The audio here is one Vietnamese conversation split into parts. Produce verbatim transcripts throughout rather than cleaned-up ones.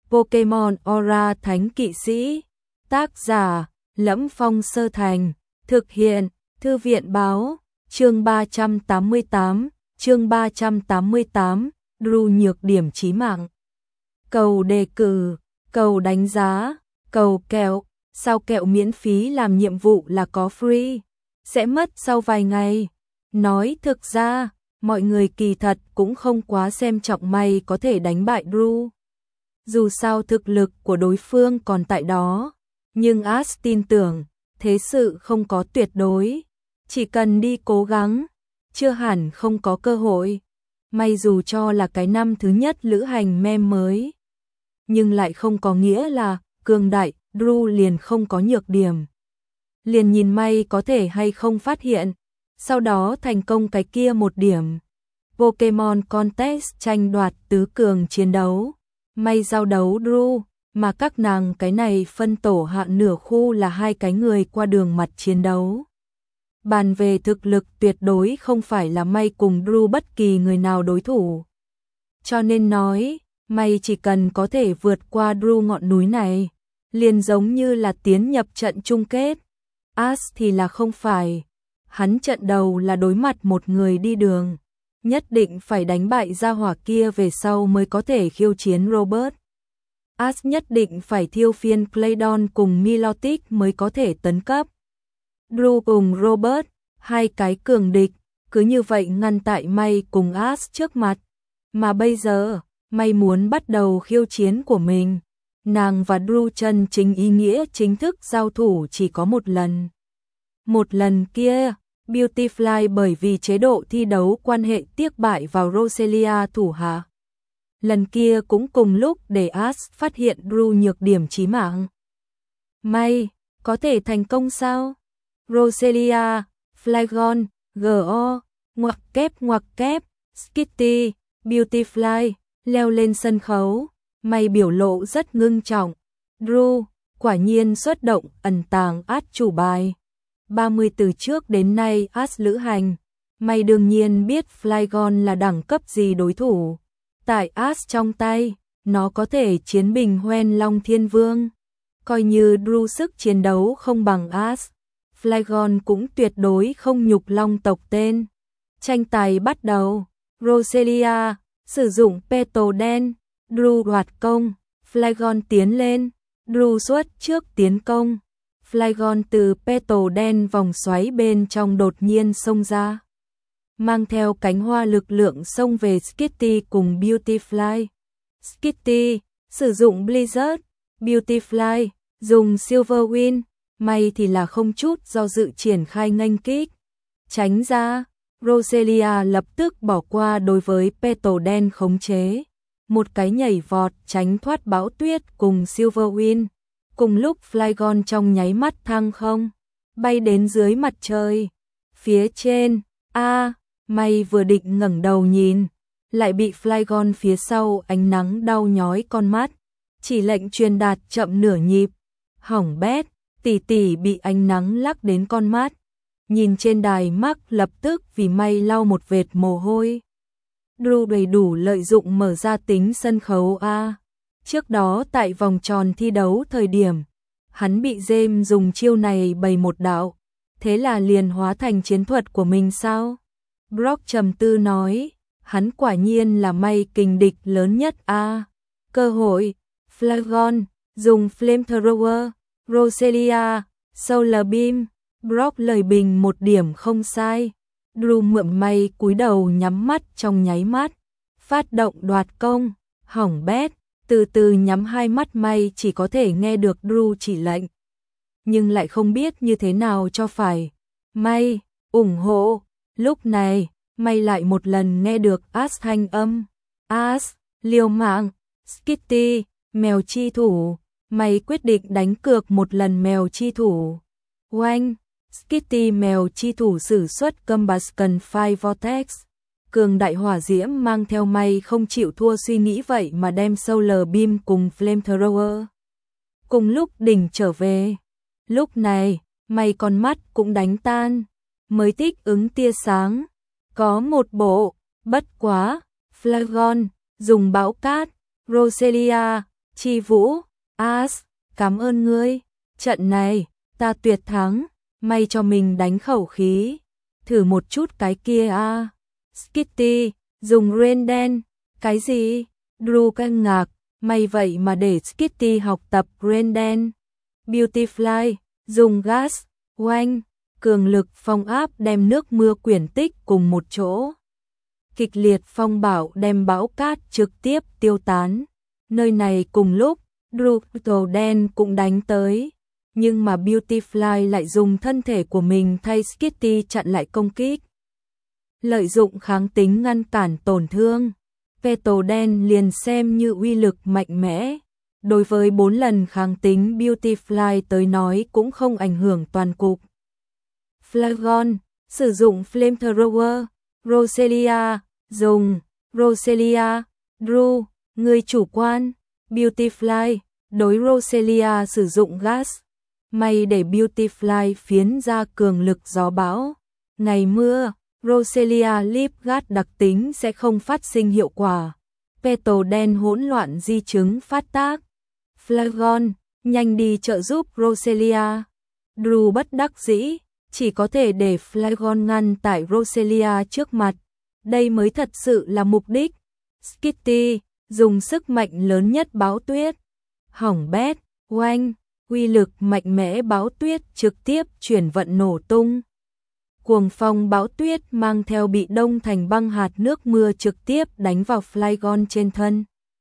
Pokemon Aura Thánh Kỵ Sĩ. Tác giả: Lẫm Phong Sơ Thành. Thực hiện: Thư viện Báo. Chương ba trăm tám mươi tám. Chương ba trăm tám mươi tám. Drew nhược điểm chí mạng. Cầu đề cử, cầu đánh giá, cầu kẹo. Sao kẹo miễn phí làm nhiệm vụ là có free, sẽ mất sau vài ngày. Nói thực ra, mọi người kỳ thật cũng không quá xem trọng May có thể đánh bại Drew. Dù sao thực lực của đối phương còn tại đó, nhưng Ash tin tưởng, thế sự không có tuyệt đối. Chỉ cần đi cố gắng, chưa hẳn không có cơ hội. May dù cho là cái năm thứ nhất lữ hành mem mới, nhưng lại không có nghĩa là cường đại, Drew liền không có nhược điểm. Liền nhìn May có thể hay không phát hiện, sau đó thành công cái kia một điểm. Pokemon Contest tranh đoạt tứ cường chiến đấu, May giao đấu Drew, mà các nàng cái này phân tổ hạ nửa khu là hai cái người qua đường mặt chiến đấu. Bàn về thực lực tuyệt đối không phải là May cùng Drew bất kỳ người nào đối thủ. Cho nên nói, May chỉ cần có thể vượt qua Drew ngọn núi này, liền giống như là tiến nhập trận chung kết. Ash thì là không phải. Hắn trận đầu là đối mặt một người đi đường, nhất định phải đánh bại gia hỏa kia về sau mới có thể khiêu chiến Robert. Ash nhất định phải thiêu phiên Claydon cùng Milotic mới có thể tấn cấp. Drew cùng Robert, hai cái cường địch, cứ như vậy ngăn tại May cùng Ash trước mặt. Mà bây giờ, May muốn bắt đầu khiêu chiến của mình. Nàng và Drew chân chính ý nghĩa chính thức giao thủ chỉ có một lần. Một lần kia, Beautifly bởi vì chế độ thi đấu quan hệ tiếc bại vào Roselia thủ hạ. Lần kia cũng cùng lúc để Ash phát hiện Drew nhược điểm chí mạng. May, có thể thành công sao? Roselia, Flygon, giê o, ngoặc kép ngoặc kép, Skitty, Beautifly, leo lên sân khấu. May biểu lộ rất ngưng trọng. Drew, quả nhiên xuất động ẩn tàng Ash chủ bài. ba mươi từ trước đến nay Ash lữ hành, May đương nhiên biết Flygon là đẳng cấp gì đối thủ. Tại Ash trong tay, nó có thể chiến bình Hoenn Long Thiên Vương. Coi như Drew sức chiến đấu không bằng Ash, Flygon cũng tuyệt đối không nhục Long tộc tên. Tranh tài bắt đầu. Roselia sử dụng Petal đen, Drew đoạt công, Flygon tiến lên, Drew xuất trước tiến công. Flygon từ Petal đen vòng xoáy bên trong đột nhiên xông ra, mang theo cánh hoa lực lượng xông về Skitty cùng Beautifly. Skitty sử dụng Blizzard, Beautifly dùng Silver Wind, May thì là không chút do dự triển khai nghênh kích. Tránh ra, Roselia lập tức bỏ qua đối với Petal đen khống chế. Một cái nhảy vọt tránh thoát bão tuyết cùng Silver Wind. Cùng lúc Flygon trong nháy mắt thăng không, bay đến dưới mặt trời. Phía trên, a à, May vừa định ngẩng đầu nhìn, lại bị Flygon phía sau ánh nắng đau nhói con mắt. Chỉ lệnh truyền đạt chậm nửa nhịp. Hỏng bét, tỷ tỷ bị ánh nắng lắc đến con mắt. Nhìn trên đài Mark lập tức vì May lau một vệt mồ hôi. Drew đầy đủ lợi dụng mở ra tính sân khấu A. Trước đó tại vòng tròn thi đấu thời điểm, hắn bị James dùng chiêu này bày một đạo, thế là liền hóa thành chiến thuật của mình sao? Brock trầm tư nói, hắn quả nhiên là May kình địch lớn nhất A. Cơ hội, Flygon, dùng Flamethrower, Roselia, Solar Beam, Brock lời bình một điểm không sai. Drew mượn May cúi đầu nhắm mắt trong nháy mắt, phát động đoạt công, hỏng bét, từ từ nhắm hai mắt May chỉ có thể nghe được Drew chỉ lệnh, nhưng lại không biết như thế nào cho phải. May, ủng hộ. Lúc này, May lại một lần nghe được Ash thanh âm. Ash, liều mạng, Skitty, mèo chi thủ. May quyết định đánh cược một lần mèo chi thủ. Oanh, Skitty mèo chi thủ sử xuất Combustion Fire Vortex. Cường đại hỏa diễm mang theo May không chịu thua suy nghĩ vậy mà đem Solar Beam cùng Flamethrower cùng lúc đỉnh trở về. Lúc này, May con mắt cũng đánh tan, mới thích ứng tia sáng. Có một bộ, bất quá, Flygon, dùng bão cát, Roselia, Chi Vũ, As, cảm ơn ngươi. Trận này, ta tuyệt thắng, may cho mình đánh khẩu khí. Thử một chút cái kia a. À. Skitty, dùng Renden, cái gì? Drew kinh ngạc, may vậy mà để Skitty học tập Renden. Beautyfly, dùng gas, oanh, cường lực phong áp đem nước mưa quyển tích cùng một chỗ. Kịch liệt phong bão đem bão cát trực tiếp tiêu tán. Nơi này cùng lúc, Drew đen cũng đánh tới. Nhưng mà Beautyfly lại dùng thân thể của mình thay Skitty chặn lại công kích. Lợi dụng kháng tính ngăn cản tổn thương. Petal đen liền xem như uy lực mạnh mẽ. Đối với bốn lần kháng tính Beautyfly tới nói cũng không ảnh hưởng toàn cục. Flagon, sử dụng Flamethrower, Roselia, dùng, Roselia, Drew, người chủ quan, Beautyfly, đối Roselia sử dụng gas. May để Beautyfly phiến ra cường lực gió bão. Ngày mưa, Roselia Lip Gas đặc tính sẽ không phát sinh hiệu quả. Petal đen hỗn loạn di chứng phát tác. Flagon, nhanh đi trợ giúp Roselia. Drew bất đắc dĩ, chỉ có thể để Flagon ngăn tại Roselia trước mặt. Đây mới thật sự là mục đích. Skitty, dùng sức mạnh lớn nhất bão tuyết. Hỏng bét, oanh, uy lực mạnh mẽ bão tuyết trực tiếp chuyển vận nổ tung. Cuồng phong bão tuyết mang theo bị đông thành băng hạt nước mưa trực tiếp đánh vào Flagon trên thân.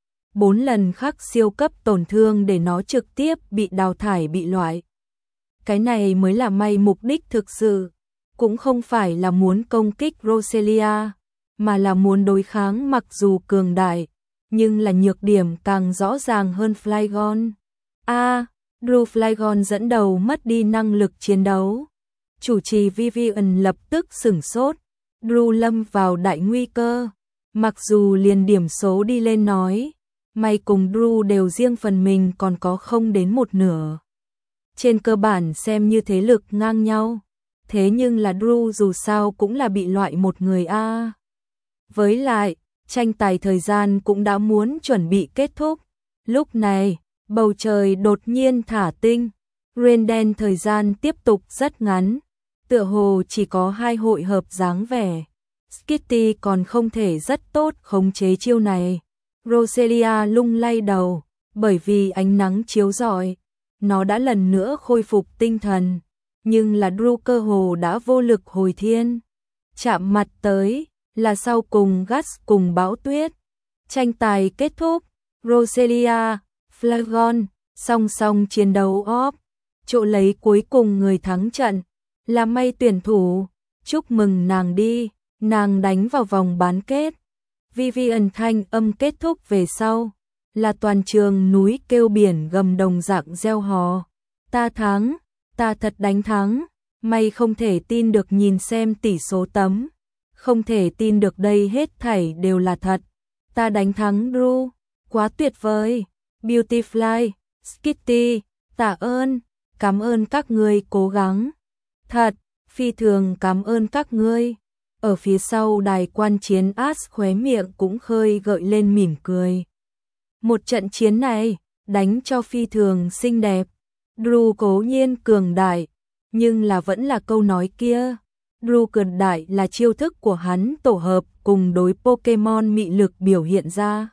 Bốn lần khắc siêu cấp tổn thương để nó trực tiếp bị đào thải bị loại. Cái này mới là may mục đích thực sự. Cũng không phải là muốn công kích Roselia, mà là muốn đối kháng mặc dù cường đại, nhưng là nhược điểm càng rõ ràng hơn Flagon. A, à, Drew Flagon dẫn đầu mất đi năng lực chiến đấu. Chủ trì Vivian lập tức sửng sốt. Drew lâm vào đại nguy cơ. Mặc dù liền điểm số đi lên nói, may cùng Drew đều riêng phần mình còn có không đến một nửa. Trên cơ bản xem như thế lực ngang nhau. Thế nhưng là Drew dù sao cũng là bị loại một người a. À. Với lại, tranh tài thời gian cũng đã muốn chuẩn bị kết thúc. Lúc này, bầu trời đột nhiên thả tinh. Renden thời gian tiếp tục rất ngắn. Tựa hồ chỉ có hai hội hợp dáng vẻ. Skitty còn không thể rất tốt khống chế chiêu này. Roselia lung lay đầu, bởi vì ánh nắng chiếu rọi, nó đã lần nữa khôi phục tinh thần, nhưng là Drew cơ hồ đã vô lực hồi thiên. Chạm mặt tới, là sau cùng gas cùng bão tuyết. Tranh tài kết thúc, Roselia, Flagon, song song chiến đấu óp, chỗ lấy cuối cùng người thắng trận, là may tuyển thủ, chúc mừng nàng đi, nàng đánh vào vòng bán kết. Vivian thanh âm kết thúc về sau, là toàn trường núi kêu biển gầm đồng dạng reo hò. Ta thắng, ta thật đánh thắng, may không thể tin được nhìn xem tỷ số tấm. Không thể tin được đây hết thảy đều là thật. Ta đánh thắng Drew, quá tuyệt vời. Beautyfly, Skitty, tạ ơn, cảm ơn các ngươi cố gắng. Thật, phi thường cảm ơn các ngươi. Ở phía sau đài quan chiến As khóe miệng cũng khơi gợi lên mỉm cười. Một trận chiến này, đánh cho phi thường xinh đẹp. Drew cố nhiên cường đại, nhưng là vẫn là câu nói kia. Drew cường đại là chiêu thức của hắn tổ hợp cùng đối Pokemon mị lực biểu hiện ra.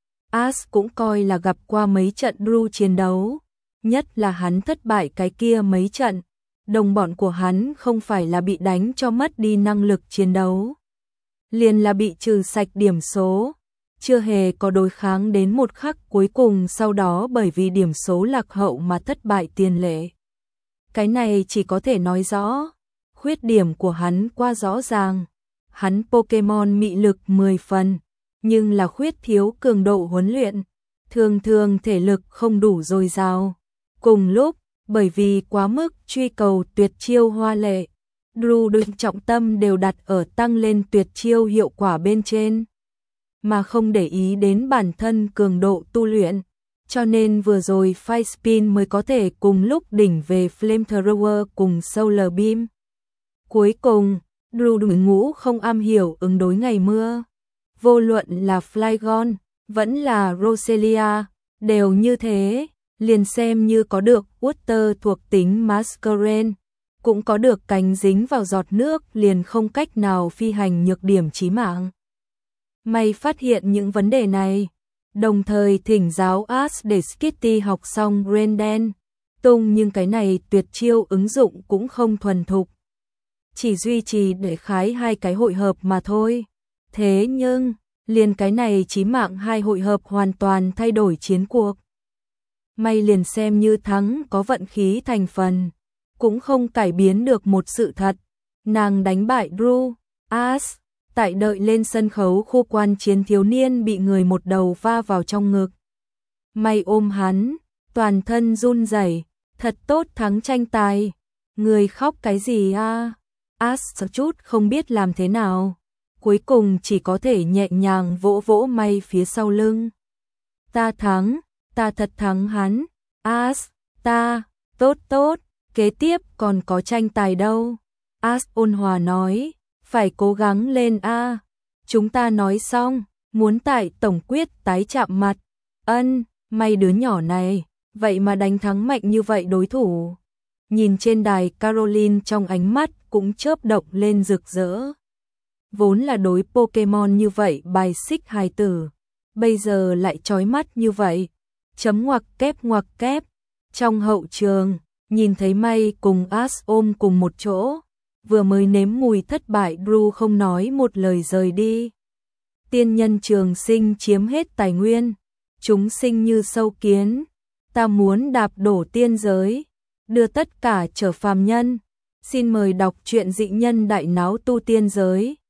As cũng coi là gặp qua mấy trận Drew chiến đấu, nhất là hắn thất bại cái kia mấy trận. Đồng bọn của hắn không phải là bị đánh cho mất đi năng lực chiến đấu, liền là bị trừ sạch điểm số, chưa hề có đối kháng đến một khắc cuối cùng sau đó bởi vì điểm số lạc hậu mà thất bại tiền lệ. Cái này chỉ có thể nói rõ, khuyết điểm của hắn quá rõ ràng. Hắn Pokemon mị lực mười phần, nhưng là khuyết thiếu cường độ huấn luyện, thường thường thể lực không đủ dồi dào. Cùng lúc, bởi vì quá mức truy cầu tuyệt chiêu hoa lệ, Drew được trọng tâm đều đặt ở tăng lên tuyệt chiêu hiệu quả bên trên, mà không để ý đến bản thân cường độ tu luyện. Cho nên vừa rồi Fire Spin mới có thể cùng lúc đỉnh về Flamethrower cùng Solar Beam. Cuối cùng, Drew đội ngũ không am hiểu ứng đối ngày mưa. Vô luận là Flagon, vẫn là Roselia, đều như thế, liền xem như có được water thuộc tính Masquerain, cũng có được cánh dính vào giọt nước liền không cách nào phi hành nhược điểm chí mạng. May phát hiện những vấn đề này, đồng thời thỉnh giáo Ash để Skitty học xong Grendel tung, nhưng cái này tuyệt chiêu ứng dụng cũng không thuần thục. Chỉ duy trì để khái hai cái hội hợp mà thôi. Thế nhưng, liền cái này chí mạng hai hội hợp hoàn toàn thay đổi chiến cuộc. May liền xem như thắng có vận khí thành phần, cũng không cải biến được một sự thật. Nàng đánh bại Drew, Ash, tại đợi lên sân khấu khu quan chiến thiếu niên bị người một đầu va vào trong ngực. May ôm hắn, toàn thân run rẩy, thật tốt thắng tranh tài. Người khóc cái gì a? Ash chút không biết làm thế nào, cuối cùng chỉ có thể nhẹ nhàng vỗ vỗ May phía sau lưng. Ta thắng, ta thật thắng hắn. Ash, ta, tốt tốt, kế tiếp còn có tranh tài đâu. Ash ôn hòa nói, phải cố gắng lên a. Chúng ta nói xong, muốn tại tổng quyết tái chạm mặt. Ân, May đứa nhỏ này, vậy mà đánh thắng mạnh như vậy đối thủ. Nhìn trên đài Caroline trong ánh mắt cũng chớp động lên rực rỡ. Vốn là đối Pokemon như vậy bài xích hài tử, bây giờ lại chói mắt như vậy. Chấm ngoặc kép ngoặc kép. Trong hậu trường, nhìn thấy May cùng Ash ôm cùng một chỗ, vừa mới nếm mùi thất bại Drew không nói một lời rời đi. Tiên nhân trường sinh chiếm hết tài nguyên, chúng sinh như sâu kiến, ta muốn đạp đổ tiên giới, đưa tất cả trở phàm nhân. Xin mời đọc truyện Dị Nhân Đại Náo Tu Tiên Giới.